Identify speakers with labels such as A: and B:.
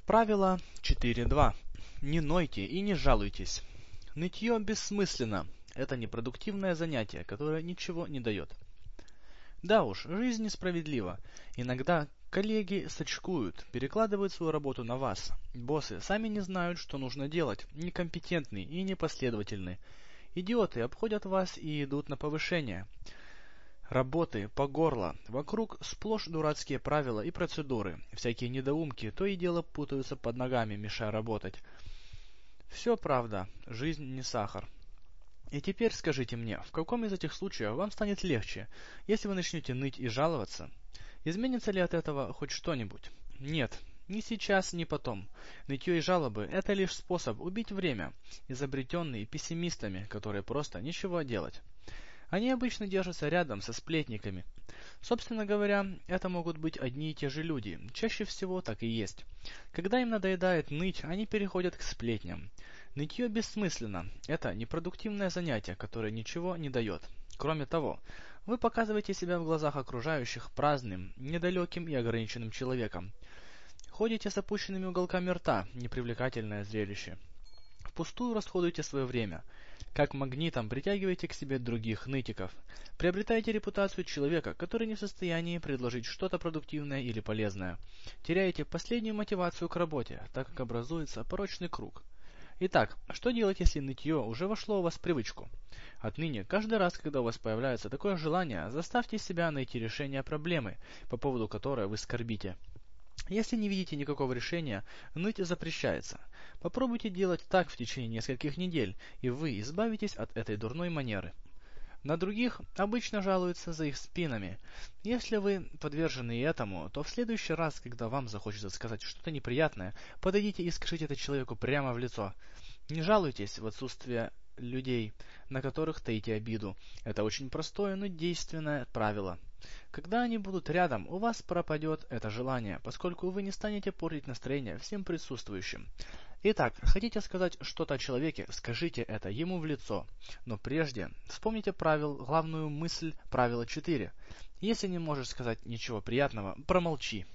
A: Правило 4.2. Не нойте и не жалуйтесь. Нытье бессмысленно. Это непродуктивное занятие, которое ничего не дает. Да уж, жизнь несправедлива. Иногда коллеги сочкуют, перекладывают свою работу на вас. Боссы сами не знают, что нужно делать, некомпетентны и непоследовательны. Идиоты обходят вас и идут на повышение. Работы по горло. Вокруг сплошь дурацкие правила и процедуры. Всякие недоумки то и дело путаются под ногами, мешая работать. Все правда, жизнь не сахар. И теперь скажите мне, в каком из этих случаев вам станет легче, если вы начнете ныть и жаловаться? Изменится ли от этого хоть что-нибудь? Нет, ни сейчас, ни потом. Нытье и жалобы – это лишь способ убить время, изобретенный пессимистами, которые просто ничего делать. Они обычно держатся рядом со сплетниками. Собственно говоря, это могут быть одни и те же люди, чаще всего так и есть. Когда им надоедает ныть, они переходят к сплетням. Нытье бессмысленно, это непродуктивное занятие, которое ничего не дает. Кроме того, вы показываете себя в глазах окружающих праздным, недалеким и ограниченным человеком. Ходите с опущенными уголками рта, непривлекательное зрелище. Впустую расходуете свое время. Как магнитом притягиваете к себе других нытиков. Приобретаете репутацию человека, который не в состоянии предложить что-то продуктивное или полезное. Теряете последнюю мотивацию к работе, так как образуется порочный круг. Итак, что делать, если нытье уже вошло у вас в привычку? Отныне, каждый раз, когда у вас появляется такое желание, заставьте себя найти решение проблемы, по поводу которой вы скорбите. Если не видите никакого решения, ныть запрещается. Попробуйте делать так в течение нескольких недель, и вы избавитесь от этой дурной манеры. На других обычно жалуются за их спинами. Если вы подвержены этому, то в следующий раз, когда вам захочется сказать что-то неприятное, подойдите и скажите это человеку прямо в лицо. Не жалуйтесь в отсутствие людей, на которых таите обиду. Это очень простое, но действенное правило. Когда они будут рядом, у вас пропадет это желание, поскольку вы не станете портить настроение всем присутствующим. Итак, хотите сказать что-то о человеке, скажите это ему в лицо. Но прежде вспомните главную мысль правила 4. Если не можешь сказать ничего приятного, промолчи.